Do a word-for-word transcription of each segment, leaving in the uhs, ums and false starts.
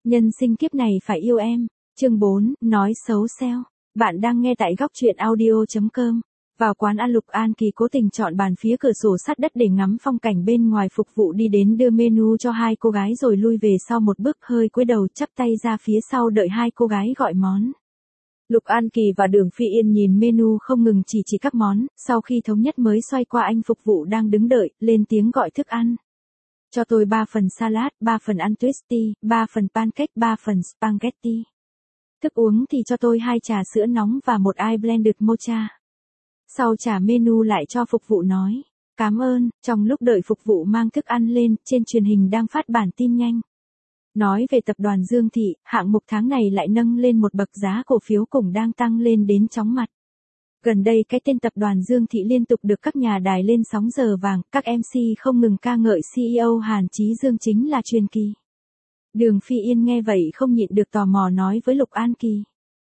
Nhân sinh kiếp này phải yêu em. Chương bốn, nói xấu sale. Bạn đang nghe tại góc truyện audio chấm com. Vào quán ăn Lục An Kỳ cố tình chọn bàn phía cửa sổ sát đất để ngắm phong cảnh bên ngoài, phục vụ đi đến đưa menu cho hai cô gái rồi lui về sau một bước, hơi cúi đầu chắp tay ra phía sau đợi hai cô gái gọi món. Lục An Kỳ và Đường Phi Yên nhìn menu không ngừng chỉ chỉ các món, sau khi thống nhất mới xoay qua anh phục vụ đang đứng đợi, lên tiếng gọi thức ăn. Cho tôi ba phần salad, ba phần ăn twisty, ba phần pancake, ba phần spaghetti. Thức uống thì cho tôi hai trà sữa nóng và một ice blended mocha. Sau trả menu lại cho phục vụ nói, cảm ơn. Trong lúc đợi phục vụ mang thức ăn lên, trên truyền hình đang phát bản tin nhanh. Nói về tập đoàn Dương Thị, hạng mục tháng này lại nâng lên một bậc, giá cổ phiếu cũng đang tăng lên đến chóng mặt. Gần đây cái tên tập đoàn Dương Thị liên tục được các nhà đài lên sóng giờ vàng, các em xê không ngừng ca ngợi xê e ô Hàn Chí Dương chính là truyền kỳ. Đường Phi Yên nghe vậy không nhịn được tò mò nói với Lục An Kỳ.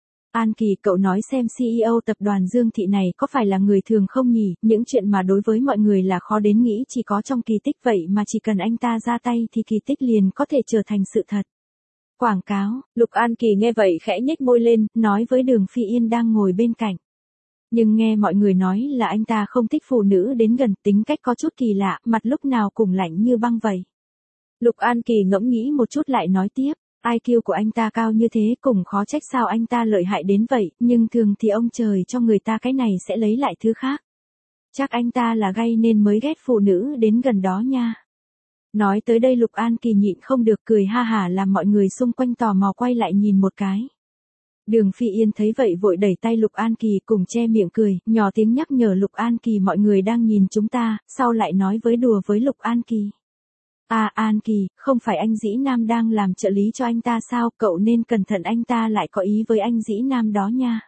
An Kỳ, cậu nói xem xê e ô tập đoàn Dương Thị này có phải là người thường không nhỉ? Những chuyện mà đối với mọi người là khó đến nghĩ chỉ có trong kỳ tích, vậy mà chỉ cần anh ta ra tay thì kỳ tích liền có thể trở thành sự thật. Quảng cáo. Lục An Kỳ nghe vậy khẽ nhếch môi lên, nói với Đường Phi Yên đang ngồi bên cạnh. Nhưng nghe mọi người nói là anh ta không thích phụ nữ đến gần, tính cách có chút kỳ lạ, mặt lúc nào cũng lạnh như băng vậy. Lục An Kỳ ngẫm nghĩ một chút lại nói tiếp, i kiu của anh ta cao như thế cũng khó trách sao anh ta lợi hại đến vậy, nhưng thường thì ông trời cho người ta cái này sẽ lấy lại thứ khác. Chắc anh ta là gay nên mới ghét phụ nữ đến gần đó nha. Nói tới đây Lục An Kỳ nhịn không được cười ha hả, làm mọi người xung quanh tò mò quay lại nhìn một cái. Đường Phi Yên thấy vậy vội đẩy tay Lục An Kỳ cùng che miệng cười, nhỏ tiếng nhắc nhở Lục An Kỳ mọi người đang nhìn chúng ta, sau lại nói với đùa với Lục An Kỳ. À An Kỳ, không phải anh Dĩ Nam đang làm trợ lý cho anh ta sao, cậu nên cẩn thận, anh ta lại có ý với anh Dĩ Nam đó nha.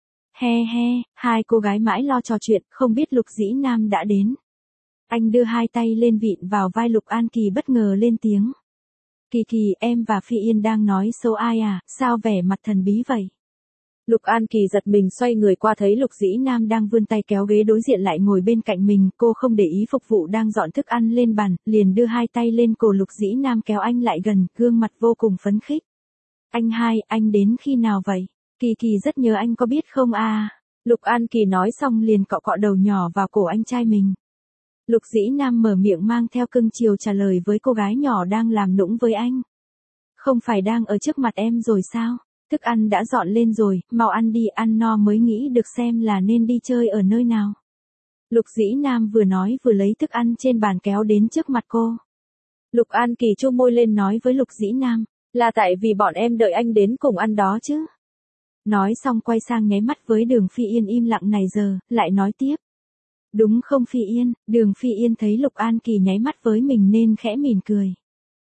He he, hai cô gái mãi lo trò chuyện, không biết Lục Dĩ Nam đã đến. Anh đưa hai tay lên vịn vào vai Lục An Kỳ bất ngờ lên tiếng. Kỳ Kỳ, em và Phi Yên đang nói xấu ai à, sao vẻ mặt thần bí vậy? Lục An Kỳ giật mình xoay người qua thấy Lục Dĩ Nam đang vươn tay kéo ghế đối diện lại ngồi bên cạnh mình, cô không để ý phục vụ đang dọn thức ăn lên bàn, liền đưa hai tay lên cổ Lục Dĩ Nam kéo anh lại gần, gương mặt vô cùng phấn khích. Anh hai, anh đến khi nào vậy? Kỳ Kỳ rất nhớ anh có biết không à? Lục An Kỳ nói xong liền cọ cọ đầu nhỏ vào cổ anh trai mình. Lục Dĩ Nam mở miệng mang theo cưng chiều trả lời với cô gái nhỏ đang làm nũng với anh. Không phải đang ở trước mặt em rồi sao? Thức ăn đã dọn lên rồi, mau ăn đi, ăn no mới nghĩ được xem là nên đi chơi ở nơi nào. Lục Dĩ Nam vừa nói vừa lấy thức ăn trên bàn kéo đến trước mặt cô. Lục An Kỳ chu môi lên nói với Lục Dĩ Nam, là tại vì bọn em đợi anh đến cùng ăn đó chứ. Nói xong quay sang nháy mắt với Đường Phi Yên im lặng này giờ, lại nói tiếp. Đúng không Phi Yên? Đường Phi Yên thấy Lục An Kỳ nháy mắt với mình nên khẽ mỉm cười.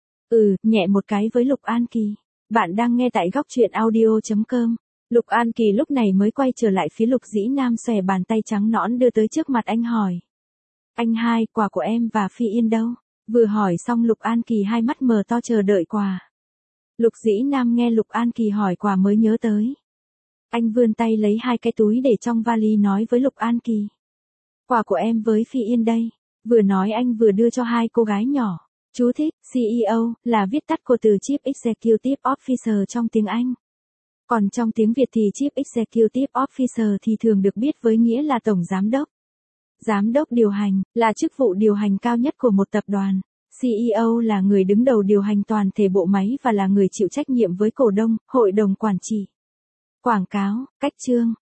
Ừ, nhẹ một cái với Lục An Kỳ. Bạn đang nghe tại góc truyện audio chấm com. Lục An Kỳ lúc này mới quay trở lại phía Lục Dĩ Nam, xòe bàn tay trắng nõn đưa tới trước mặt anh hỏi. Anh hai, quà của em và Phi Yên đâu? Vừa hỏi xong Lục An Kỳ hai mắt mở to chờ đợi quà. Lục Dĩ Nam nghe Lục An Kỳ hỏi quà mới nhớ tới. Anh vươn tay lấy hai cái túi để trong vali nói với Lục An Kỳ. Quà của em với Phi Yên đây. Vừa nói anh vừa đưa cho hai cô gái nhỏ. Chú thích, xê e ô, là viết tắt của từ Chief Executive Officer trong tiếng Anh. Còn trong tiếng Việt thì Chief Executive Officer thì thường được biết với nghĩa là Tổng Giám đốc. Giám đốc điều hành, là chức vụ điều hành cao nhất của một tập đoàn. xê e ô là người đứng đầu điều hành toàn thể bộ máy và là người chịu trách nhiệm với cổ đông, hội đồng quản trị. Quảng cáo, cách chương,